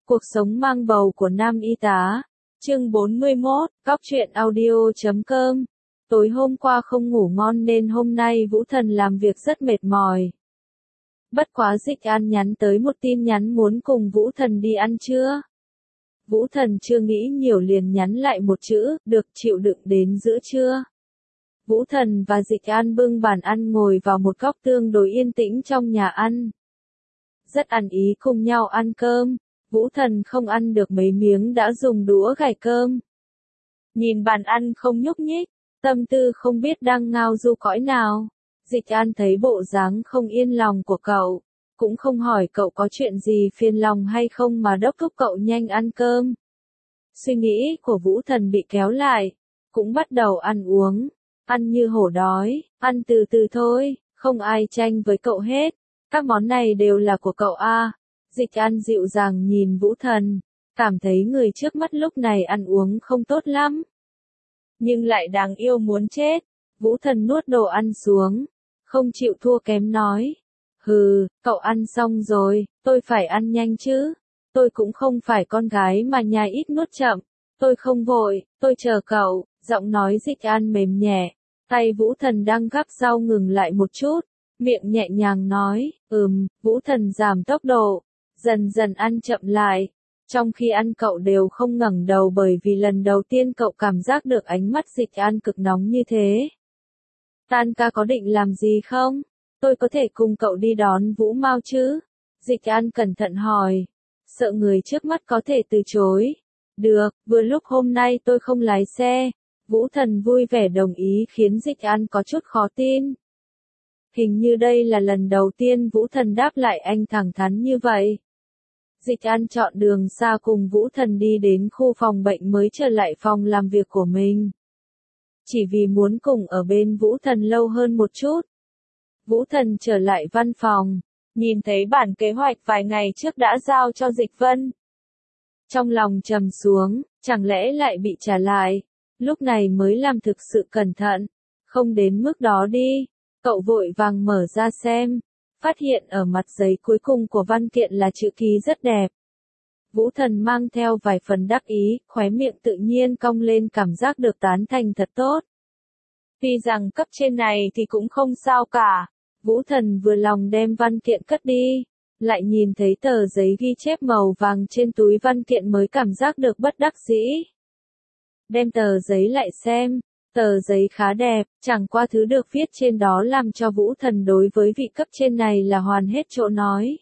Cuộc sống mang bầu của nam y tá. Chương 41, Góc truyện audio.com. Tối hôm qua không ngủ ngon nên hôm nay Vũ Thần làm việc rất mệt mỏi. Bất quá Dịch An nhắn tới một tin nhắn muốn cùng Vũ Thần đi ăn trưa. Vũ Thần chưa nghĩ nhiều liền nhắn lại một chữ, được chịu đựng đến giữa trưa. Vũ Thần và Dịch An bưng bàn ăn ngồi vào một góc tương đối yên tĩnh trong nhà ăn. Rất ăn ý cùng nhau ăn cơm. Vũ Thần không ăn được mấy miếng đã dùng đũa gảy cơm. Nhìn bàn ăn không nhúc nhích, tâm tư không biết đang ngao du cõi nào. Dịch An thấy bộ dáng không yên lòng của cậu, cũng không hỏi cậu có chuyện gì phiền lòng hay không mà đốc thúc cậu nhanh ăn cơm. Suy nghĩ của Vũ Thần bị kéo lại, cũng bắt đầu ăn uống, ăn như hổ đói, ăn từ từ thôi, không ai tranh với cậu hết. Các món này đều là của cậu à. Dịch An dịu dàng nhìn Vũ Thần, cảm thấy người trước mắt lúc này ăn uống không tốt lắm. Nhưng lại đáng yêu muốn chết. Vũ Thần nuốt đồ ăn xuống, không chịu thua kém nói. Hừ, cậu ăn xong rồi, tôi phải ăn nhanh chứ. Tôi cũng không phải con gái mà nhai ít nuốt chậm. Tôi không vội, tôi chờ cậu. Giọng nói Dịch An mềm nhẹ. Tay Vũ Thần đang gắp rau ngừng lại một chút. Miệng nhẹ nhàng nói, Vũ Thần giảm tốc độ. Dần dần ăn chậm lại. Trong khi ăn cậu đều không ngẩng đầu bởi vì lần đầu tiên cậu cảm giác được ánh mắt Dịch An cực nóng như thế. Tan ca có định làm gì không? Tôi có thể cùng cậu đi đón Vũ Mao chứ? Dịch An cẩn thận hỏi. Sợ người trước mắt có thể từ chối. Được, vừa lúc hôm nay tôi không lái xe. Vũ Thần vui vẻ đồng ý khiến Dịch An có chút khó tin. Hình như đây là lần đầu tiên Vũ Thần đáp lại anh thẳng thắn như vậy. Dịch An chọn đường xa cùng Vũ Thần đi đến khu phòng bệnh mới trở lại phòng làm việc của mình. Chỉ vì muốn cùng ở bên Vũ Thần lâu hơn một chút. Vũ Thần trở lại văn phòng, nhìn thấy bản kế hoạch vài ngày trước đã giao cho Dịch Vân. Trong lòng trầm xuống, chẳng lẽ lại bị trả lại, lúc này mới làm thực sự cẩn thận, không đến mức đó đi. Cậu vội vàng mở ra xem. Phát hiện ở mặt giấy cuối cùng của văn kiện là chữ ký rất đẹp. Vũ Thần mang theo vài phần đắc ý, khóe miệng tự nhiên cong lên cảm giác được tán thành thật tốt. Tuy rằng cấp trên này thì cũng không sao cả. Vũ Thần vừa lòng đem văn kiện cất đi. Lại nhìn thấy tờ giấy ghi chép màu vàng trên túi văn kiện mới cảm giác được bất đắc dĩ. Đem tờ giấy lại xem. Tờ giấy khá đẹp, chẳng qua thứ được viết trên đó làm cho Vũ Thần đối với vị cấp trên này là hoàn hết chỗ nói.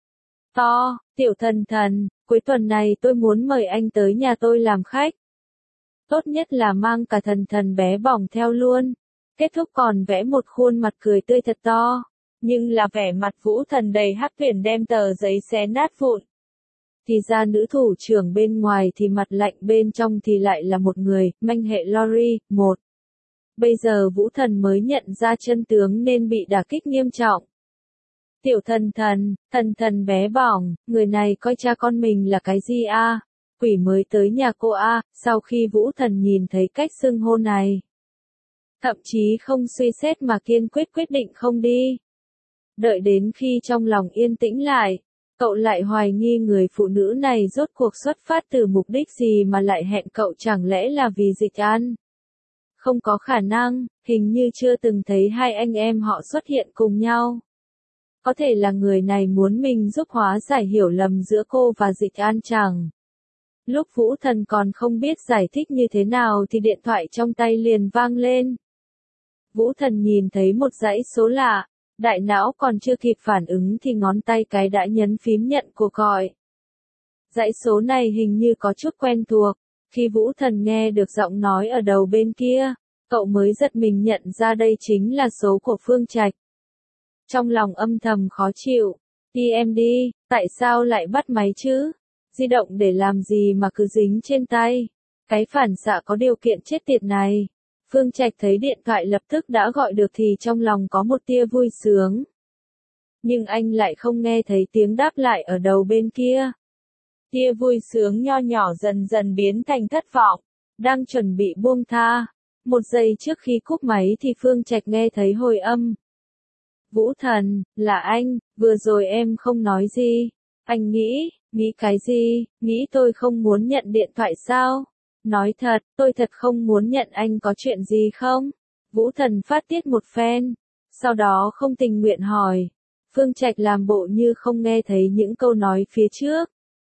To, Tiểu Thần Thần, cuối tuần này tôi muốn mời anh tới nhà tôi làm khách. Tốt nhất là mang cả Thần Thần bé bỏng theo luôn. Kết thúc còn vẽ một khuôn mặt cười tươi thật to. Nhưng là vẻ mặt Vũ Thần đầy hắc tuyển đem tờ giấy xé nát vụn. Thì ra nữ thủ trưởng bên ngoài thì mặt lạnh bên trong thì lại là một người, manh hệ Lori, một. Bây giờ Vũ Thần mới nhận ra chân tướng nên bị đả kích nghiêm trọng. Tiểu Thần Thần, Thần Thần bé bỏng, người này coi cha con mình là cái gì a? Quỷ mới tới nhà cô a? Sau khi Vũ Thần nhìn thấy cách xưng hô này. Thậm chí không suy xét mà kiên quyết định không đi. Đợi đến khi trong lòng yên tĩnh lại. Cậu lại hoài nghi người phụ nữ này rốt cuộc xuất phát từ mục đích gì mà lại hẹn cậu, chẳng lẽ là vì Dịch An? Không có khả năng, hình như chưa từng thấy hai anh em họ xuất hiện cùng nhau. Có thể là người này muốn mình giúp hóa giải hiểu lầm giữa cô và Dịch An chẳng. Lúc Vũ Thần còn không biết giải thích như thế nào thì điện thoại trong tay liền vang lên. Vũ Thần nhìn thấy một dãy số lạ. Đại não còn chưa kịp phản ứng thì ngón tay cái đã nhấn phím nhận cuộc gọi. Dãy số này hình như có chút quen thuộc. Khi Vũ Thần nghe được giọng nói ở đầu bên kia, cậu mới giật mình nhận ra đây chính là số của Phương Trạch. Trong lòng âm thầm khó chịu. Đi em đi, tại sao lại bắt máy chứ? Di động để làm gì mà cứ dính trên tay? Cái phản xạ có điều kiện chết tiệt này. Phương Trạch thấy điện thoại lập tức đã gọi được thì trong lòng có một tia vui sướng. Nhưng anh lại không nghe thấy tiếng đáp lại ở đầu bên kia. Tia vui sướng nho nhỏ dần dần biến thành thất vọng. Đang chuẩn bị buông tha. Một giây trước khi cúp máy thì Phương Trạch nghe thấy hồi âm. Vũ Thần, là anh, vừa rồi em không nói gì. Anh nghĩ, Nghĩ cái gì, nghĩ tôi không muốn nhận điện thoại sao? Nói thật, tôi thật không muốn nhận, anh có chuyện gì không? Vũ Thần phát tiết một phen, sau đó không tình nguyện hỏi. Phương Trạch làm bộ như không nghe thấy những câu nói phía trước.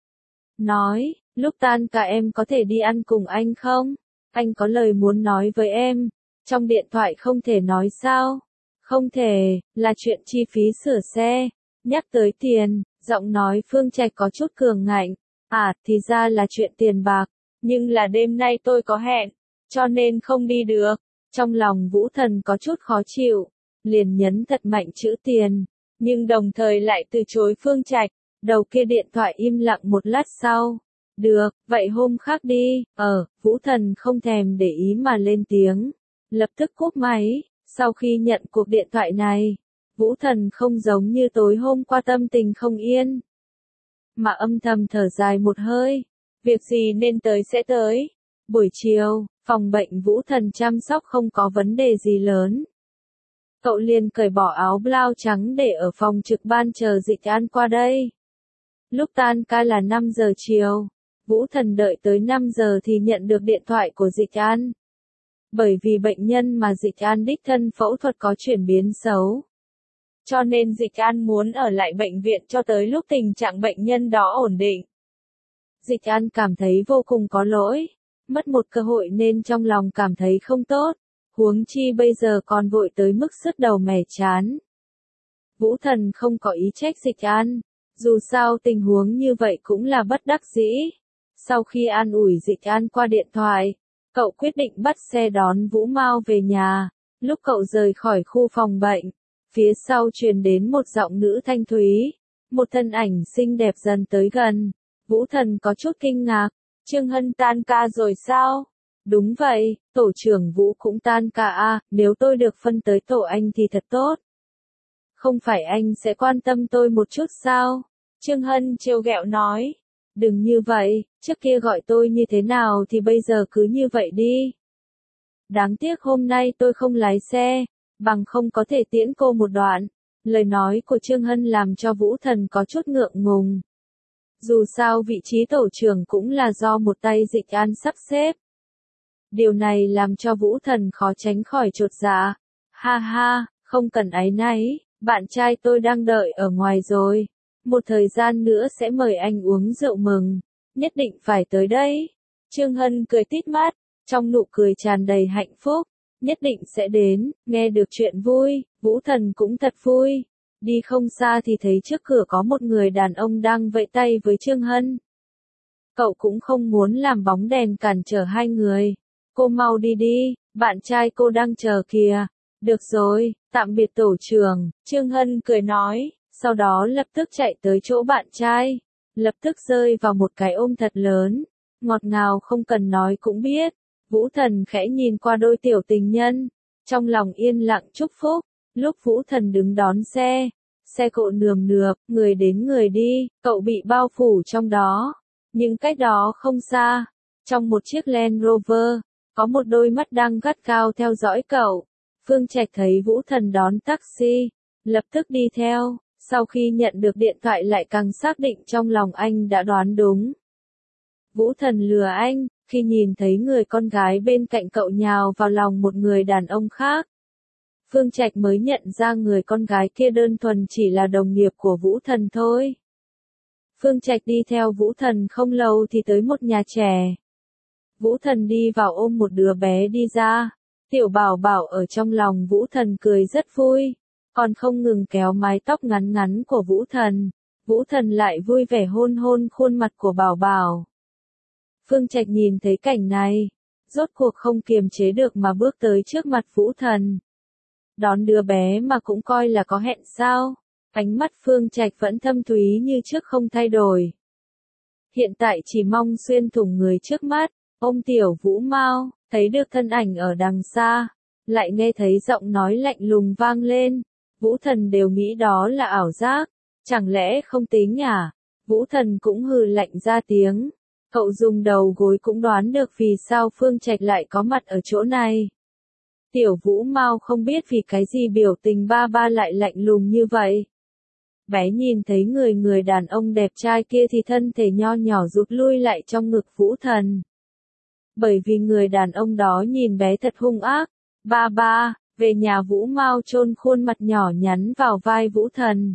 Nói, lúc tan cả em có thể đi ăn cùng anh không? Anh có lời muốn nói với em. Trong điện thoại không thể nói sao? Không thể, là chuyện chi phí sửa xe. Nhắc tới tiền, giọng nói Phương Trạch có chút cường ngạnh. À, thì ra là chuyện tiền bạc. Nhưng là đêm nay tôi có hẹn, cho nên không đi được. Trong lòng Vũ Thần có chút khó chịu, liền nhấn thật mạnh chữ tiền, nhưng đồng thời lại từ chối Phương Trạch. Đầu kia điện thoại im lặng một lát sau. Được, vậy hôm khác đi. Vũ Thần không thèm để ý mà lên tiếng. Lập tức cúp máy. Sau khi nhận cuộc điện thoại này, Vũ Thần không giống như tối hôm qua tâm tình không yên, mà âm thầm thở dài một hơi. Việc gì nên tới sẽ tới. Buổi chiều, phòng bệnh Vũ Thần chăm sóc không có vấn đề gì lớn. Cậu liền cởi bỏ áo blau trắng để ở phòng trực ban chờ Dịch An qua đây. Lúc tan ca là 5 giờ chiều. Vũ Thần đợi tới 5 giờ thì nhận được điện thoại của Dịch An. Bởi vì bệnh nhân mà Dịch An đích thân phẫu thuật có chuyển biến xấu, cho nên Dịch An muốn ở lại bệnh viện cho tới lúc tình trạng bệnh nhân đó ổn định. Dịch An cảm thấy vô cùng có lỗi, mất một cơ hội nên trong lòng cảm thấy không tốt, huống chi bây giờ còn vội tới mức sứt đầu mẻ chán. Vũ Thần không có ý trách Dịch An, dù sao tình huống như vậy cũng là bất đắc dĩ. Sau khi an ủi Dịch An qua điện thoại, cậu quyết định bắt xe đón Vũ Mao về nhà. Lúc cậu rời khỏi khu phòng bệnh, phía sau truyền đến một giọng nữ thanh thúy, một thân ảnh xinh đẹp dần tới gần. Vũ Thần có chút kinh ngạc, Trương Hân tan ca rồi sao? Đúng vậy, tổ trưởng Vũ cũng tan ca à, nếu tôi được phân tới tổ anh thì thật tốt. Không phải anh sẽ quan tâm tôi một chút sao? Trương Hân trêu ghẹo nói. Đừng như vậy, trước kia gọi tôi như thế nào thì bây giờ cứ như vậy đi. Đáng tiếc hôm nay tôi không lái xe, bằng không có thể tiễn cô một đoạn. Lời nói của Trương Hân làm cho Vũ Thần có chút ngượng ngùng. Dù sao vị trí tổ trưởng cũng là do một tay Dịch An sắp xếp. Điều này làm cho Vũ Thần khó tránh khỏi chột dạ. Ha ha, không cần áy náy, bạn trai tôi đang đợi ở ngoài rồi. Một thời gian nữa sẽ mời anh uống rượu mừng, nhất định phải tới đây. Trương Hân cười tít mắt, trong nụ cười tràn đầy hạnh phúc. Nhất định sẽ đến, nghe được chuyện vui, Vũ Thần cũng thật vui. Đi không xa thì thấy trước cửa có một người đàn ông đang vẫy tay với Trương Hân. Cậu cũng không muốn làm bóng đèn cản trở hai người. Cô mau đi đi, bạn trai cô đang chờ kìa. Được rồi, tạm biệt tổ trưởng, Trương Hân cười nói, sau đó lập tức chạy tới chỗ bạn trai. Lập tức rơi vào một cái ôm thật lớn, ngọt ngào không cần nói cũng biết. Vũ Thần khẽ nhìn qua đôi tiểu tình nhân, trong lòng yên lặng chúc phúc. Lúc Vũ Thần đứng đón xe, xe cộ nườm nượp, người đến người đi, cậu bị bao phủ trong đó. Nhưng cách đó không xa, trong một chiếc Land Rover, có một đôi mắt đang gắt gao theo dõi cậu. Phương Trạch thấy Vũ Thần đón taxi, lập tức đi theo. Sau khi nhận được điện thoại lại càng xác định trong lòng anh đã đoán đúng. Vũ Thần lừa anh, khi nhìn thấy người con gái bên cạnh cậu nhào vào lòng một người đàn ông khác. Phương Trạch mới nhận ra người con gái kia đơn thuần chỉ là đồng nghiệp của Vũ Thần thôi. Phương Trạch đi theo Vũ Thần không lâu thì tới một nhà trẻ. Vũ Thần đi vào ôm một đứa bé đi ra. Tiểu Bảo Bảo ở trong lòng Vũ Thần cười rất vui, còn không ngừng kéo mái tóc ngắn ngắn của Vũ Thần. Vũ Thần lại vui vẻ hôn hôn khuôn mặt của Bảo Bảo. Phương Trạch nhìn thấy cảnh này, rốt cuộc không kiềm chế được mà bước tới trước mặt Vũ Thần. Đón đứa bé mà cũng coi là có hẹn sao? Ánh mắt Phương Trạch vẫn thâm thúy như trước không thay đổi. Hiện tại chỉ mong xuyên thủng người trước mắt, ôm tiểu Vũ Mao, thấy được thân ảnh ở đằng xa, lại nghe thấy giọng nói lạnh lùng vang lên. Vũ Thần đều nghĩ đó là ảo giác, chẳng lẽ không tính à? Vũ Thần cũng hừ lạnh ra tiếng. Cậu dùng đầu gối cũng đoán được vì sao Phương Trạch lại có mặt ở chỗ này. Tiểu Vũ Mao không biết vì cái gì biểu tình ba ba lại lạnh lùng như vậy. Bé nhìn thấy người đàn ông đẹp trai kia thì thân thể nho nhỏ rụt lui lại trong ngực Vũ Thần. Bởi vì người đàn ông đó nhìn bé thật hung ác. Ba ba, về nhà Vũ Mao chôn khuôn mặt nhỏ nhắn vào vai Vũ Thần.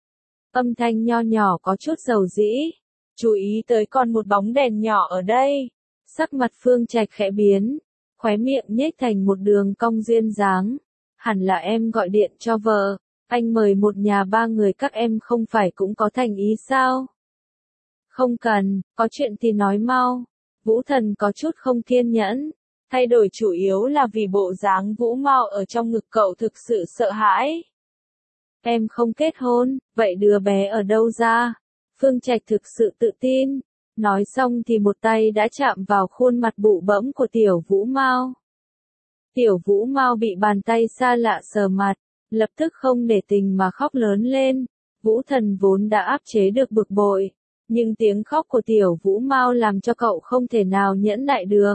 Âm thanh nho nhỏ có chút dầu dĩ. Chú ý tới còn một bóng đèn nhỏ ở đây. Sắc mặt Phương Trạch khẽ biến, khóe miệng nhếch thành một đường cong duyên dáng. Hẳn là em gọi điện cho vợ, anh mời một nhà ba người các em không phải cũng có thành ý sao? Không cần, có chuyện thì nói mau. Vũ Thần có chút không kiên nhẫn. Thay đổi chủ yếu là vì bộ dáng Vũ Mao ở trong ngực cậu thực sự sợ hãi. Em không kết hôn, vậy đứa bé ở đâu ra? Phương Trạch thực sự tự tin. Nói xong thì một tay đã chạm vào khuôn mặt bụ bẫm của tiểu Vũ Mao. Tiểu Vũ Mao bị bàn tay xa lạ sờ mặt, lập tức không để tình mà khóc lớn lên. Vũ Thần vốn đã áp chế được bực bội, nhưng tiếng khóc của tiểu Vũ Mao làm cho cậu không thể nào nhẫn nại được.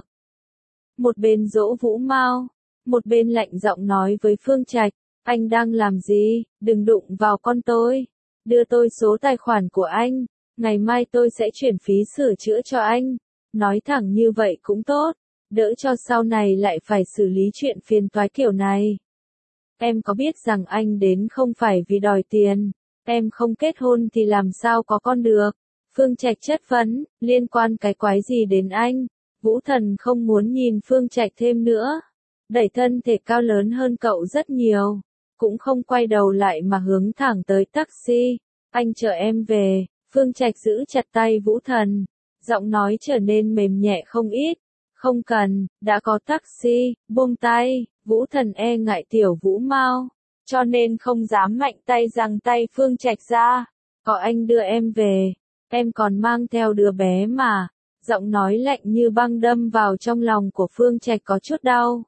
Một bên dỗ Vũ Mao, một bên lạnh giọng nói với Phương Trạch, anh đang làm gì, đừng đụng vào con tôi. Đưa tôi số tài khoản của anh, ngày mai tôi sẽ chuyển phí sửa chữa cho anh. Nói thẳng như vậy cũng tốt, đỡ cho sau này lại phải xử lý chuyện phiền toái kiểu này. Em có biết rằng anh đến không phải vì đòi tiền, em không kết hôn thì làm sao có con được. Phương Trạch chất vấn, liên quan cái quái gì đến anh? Vũ Thần không muốn nhìn Phương Trạch thêm nữa. Đẩy thân thể cao lớn hơn cậu rất nhiều, cũng không quay đầu lại mà hướng thẳng tới taxi. Anh chở em về. Phương Trạch giữ chặt tay Vũ Thần, giọng nói trở nên mềm nhẹ không ít. Không cần, đã có taxi, buông tay. Vũ Thần e ngại tiểu Vũ Mao, cho nên không dám mạnh tay giằng tay Phương Trạch ra. Có anh đưa em về, em còn mang theo đứa bé mà. Giọng nói lạnh như băng đâm vào trong lòng của Phương Trạch có chút đau.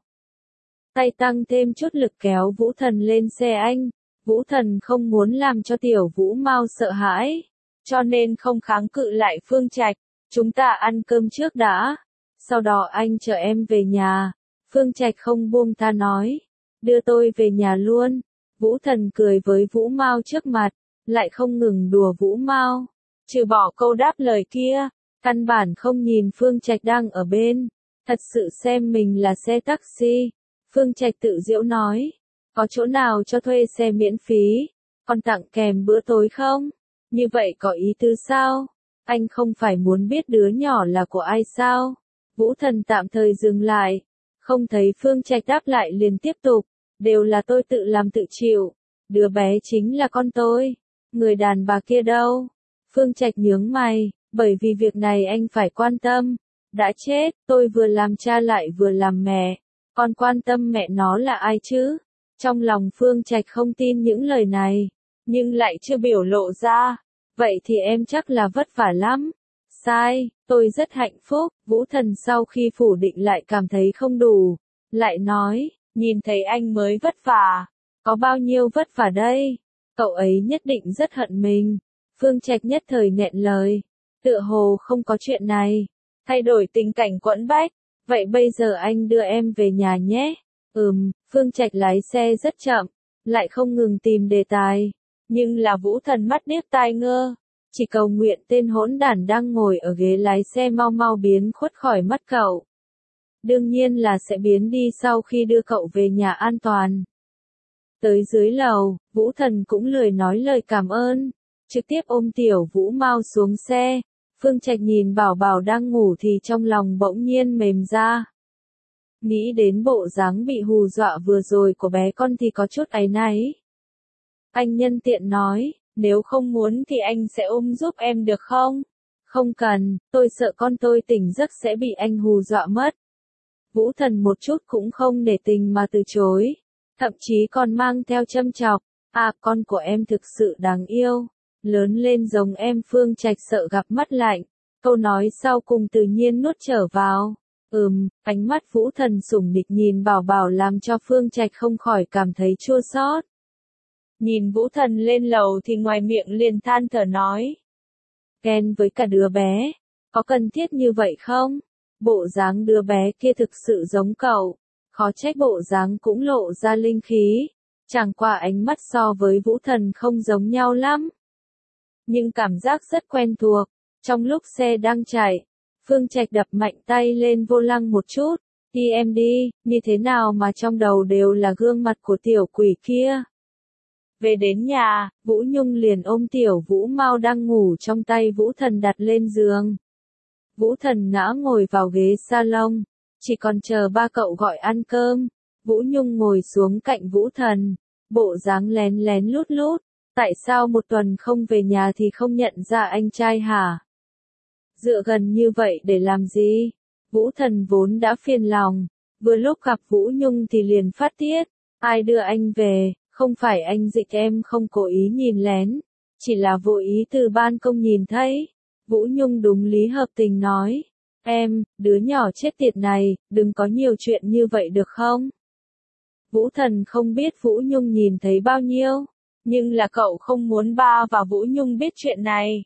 Tay tăng thêm chút lực kéo Vũ Thần lên xe anh. Vũ Thần không muốn làm cho tiểu Vũ Mao sợ hãi, cho nên không kháng cự lại Phương Trạch. Chúng ta ăn cơm trước đã, sau đó anh chở em về nhà. Phương Trạch không buông tha nói, đưa tôi về nhà luôn. Vũ Thần cười với Vũ Mao trước mặt, lại không ngừng đùa Vũ Mao. Trừ bỏ câu đáp lời kia, căn bản không nhìn Phương Trạch đang ở bên, thật sự xem mình là xe taxi. Phương Trạch tự giễu nói, có chỗ nào cho thuê xe miễn phí, còn tặng kèm bữa tối không? Như vậy có ý tứ sao? Anh không phải muốn biết đứa nhỏ là của ai sao? Vũ Thần tạm thời dừng lại, không thấy Phương Trạch đáp lại liền tiếp tục, đều là tôi tự làm tự chịu, đứa bé chính là con tôi, người đàn bà kia đâu? Phương Trạch nhướng mày, bởi vì việc này anh phải quan tâm, đã chết, tôi vừa làm cha lại vừa làm mẹ, còn quan tâm mẹ nó là ai chứ? Trong lòng Phương Trạch không tin những lời này, nhưng lại chưa biểu lộ ra, vậy thì em chắc là vất vả lắm. Sai, tôi rất hạnh phúc. Vũ Thần sau khi phủ định lại cảm thấy không đủ, lại nói, nhìn thấy anh mới vất vả, có bao nhiêu vất vả đây? Cậu ấy nhất định rất hận mình. Phương Trạch nhất thời nghẹn lời, tựa hồ không có chuyện này, thay đổi tình cảnh quẫn bách, vậy bây giờ anh đưa em về nhà nhé. Phương Trạch lái xe rất chậm, lại không ngừng tìm đề tài, nhưng là Vũ Thần mắt điếc tai ngơ. Chỉ cầu nguyện tên hỗn đản đang ngồi ở ghế lái xe mau mau biến khuất khỏi mắt cậu. Đương nhiên là sẽ biến đi sau khi đưa cậu về nhà an toàn. Tới dưới lầu, Vũ Thần cũng lười nói lời cảm ơn, trực tiếp ôm tiểu Vũ Mao xuống xe. Phương Trạch nhìn Bảo Bảo đang ngủ thì trong lòng bỗng nhiên mềm ra. Nghĩ đến bộ dáng bị hù dọa vừa rồi của bé con thì có chút áy náy. Anh nhân tiện nói, nếu không muốn thì anh sẽ ôm giúp em được không? Không cần, tôi sợ con tôi tỉnh giấc sẽ bị anh hù dọa mất. Vũ Thần một chút cũng không nể tình mà từ chối, thậm chí còn mang theo châm chọc, con của em thực sự đáng yêu, lớn lên giống em. Phương Trạch sợ gặp mắt lạnh, câu nói sau cùng tự nhiên nuốt trở vào. Ánh mắt Vũ Thần sủng nịch nhìn Bảo Bảo làm cho Phương Trạch không khỏi cảm thấy chua xót. Nhìn Vũ Thần lên lầu thì ngoài miệng liền than thở nói. Ghen với cả đứa bé, có cần thiết như vậy không? Bộ dáng đứa bé kia thực sự giống cậu, khó trách bộ dáng cũng lộ ra linh khí. Chẳng qua ánh mắt so với Vũ Thần không giống nhau lắm. nhưng cảm giác rất quen thuộc. Trong lúc xe đang chạy, Phương Trạch đập mạnh tay lên vô lăng một chút. Đi em đi, như thế nào mà trong đầu đều là gương mặt của tiểu quỷ kia. Về đến nhà, Vũ Nhung liền ôm tiểu Vũ Mau đang ngủ trong tay Vũ Thần đặt lên giường. Vũ Thần ngã ngồi vào ghế salon, chỉ còn chờ ba cậu gọi ăn cơm. Vũ Nhung ngồi xuống cạnh Vũ Thần, bộ dáng lén lén lút lút. Tại sao một tuần không về nhà thì không nhận ra anh trai hả? Dựa gần như vậy để làm gì? Vũ Thần vốn đã phiền lòng, vừa lúc gặp Vũ Nhung thì liền phát tiết. Ai đưa anh về, không phải anh Dịch em không cố ý nhìn lén, chỉ là vô ý từ ban công nhìn thấy. Vũ Nhung đúng lý hợp tình nói. Em, đứa nhỏ chết tiệt này, đừng có nhiều chuyện như vậy được không? Vũ Thần không biết Vũ Nhung nhìn thấy bao nhiêu, nhưng là cậu không muốn ba và Vũ Nhung biết chuyện này.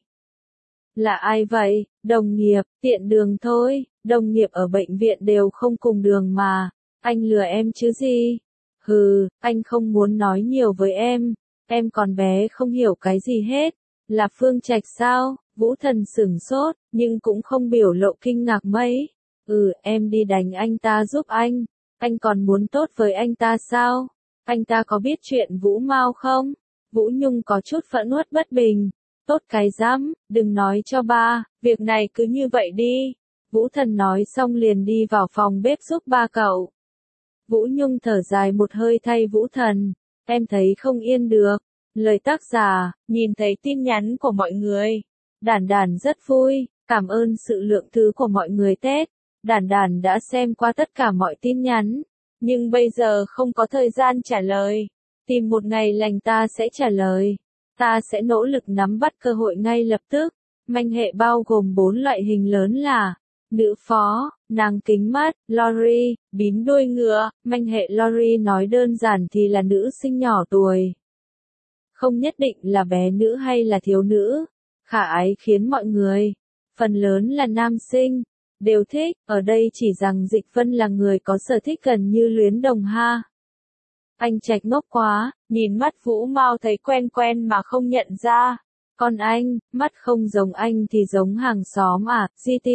Là ai vậy? Đồng nghiệp, tiện đường thôi, đồng nghiệp ở bệnh viện đều không cùng đường mà, anh lừa em chứ gì? Hừ, anh không muốn nói nhiều với em còn bé không hiểu cái gì hết. Là Phương Trạch sao? Vũ Thần sửng sốt, nhưng cũng không biểu lộ kinh ngạc mấy. Em đi đánh anh ta giúp anh còn muốn tốt với anh ta sao? Anh ta có biết chuyện Vũ Mau không? Vũ Nhung có chút phẫn uất bất bình. Tốt cái dám, đừng nói cho ba, việc này cứ như vậy đi. Vũ Thần nói xong liền đi vào phòng bếp giúp ba cậu. Vũ Nhung thở dài một hơi thay Vũ Thần, em thấy không yên được. Lời tác giả, nhìn thấy tin nhắn của mọi người. Đản Đản rất vui, cảm ơn sự lượng thứ của mọi người Tết. Đản Đản đã xem qua tất cả mọi tin nhắn, nhưng bây giờ không có thời gian trả lời. Tìm một ngày lành ta sẽ trả lời. Ta sẽ nỗ lực nắm bắt cơ hội ngay lập tức. Manh hệ bao gồm 4 loại hình lớn là nữ phó, nàng kính mắt, lori, bím đuôi ngựa. Manh hệ lori nói đơn giản thì là nữ sinh nhỏ tuổi. Không nhất định là bé nữ hay là thiếu nữ. Khả ái khiến mọi người, phần lớn là nam sinh, đều thích. Ở đây chỉ rằng Dịch Vân là người có sở thích gần như luyến đồng ha. Anh Trạch ngốc quá, nhìn mắt Vũ Mau thấy quen quen mà không nhận ra. Còn anh, mắt không giống anh thì giống hàng xóm à, GT.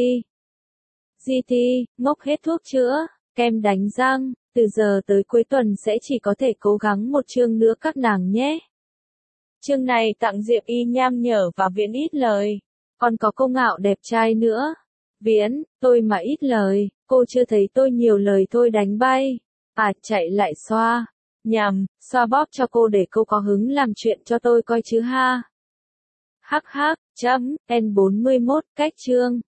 GT, ngốc hết thuốc chữa, kem đánh răng, từ giờ tới cuối tuần sẽ chỉ có thể cố gắng một chương nữa các nàng nhé. Chương này tặng Diệp Y nham nhở và Viễn ít lời. Còn có cô Ngạo đẹp trai nữa. Viễn, tôi mà ít lời, cô chưa thấy tôi nhiều lời tôi đánh bay. À, chạy lại xoa. Nhầm, xoa bóp cho cô để cô có hứng làm chuyện cho tôi coi chứ ha. Hắc hắc, chấm, N41, cách chương.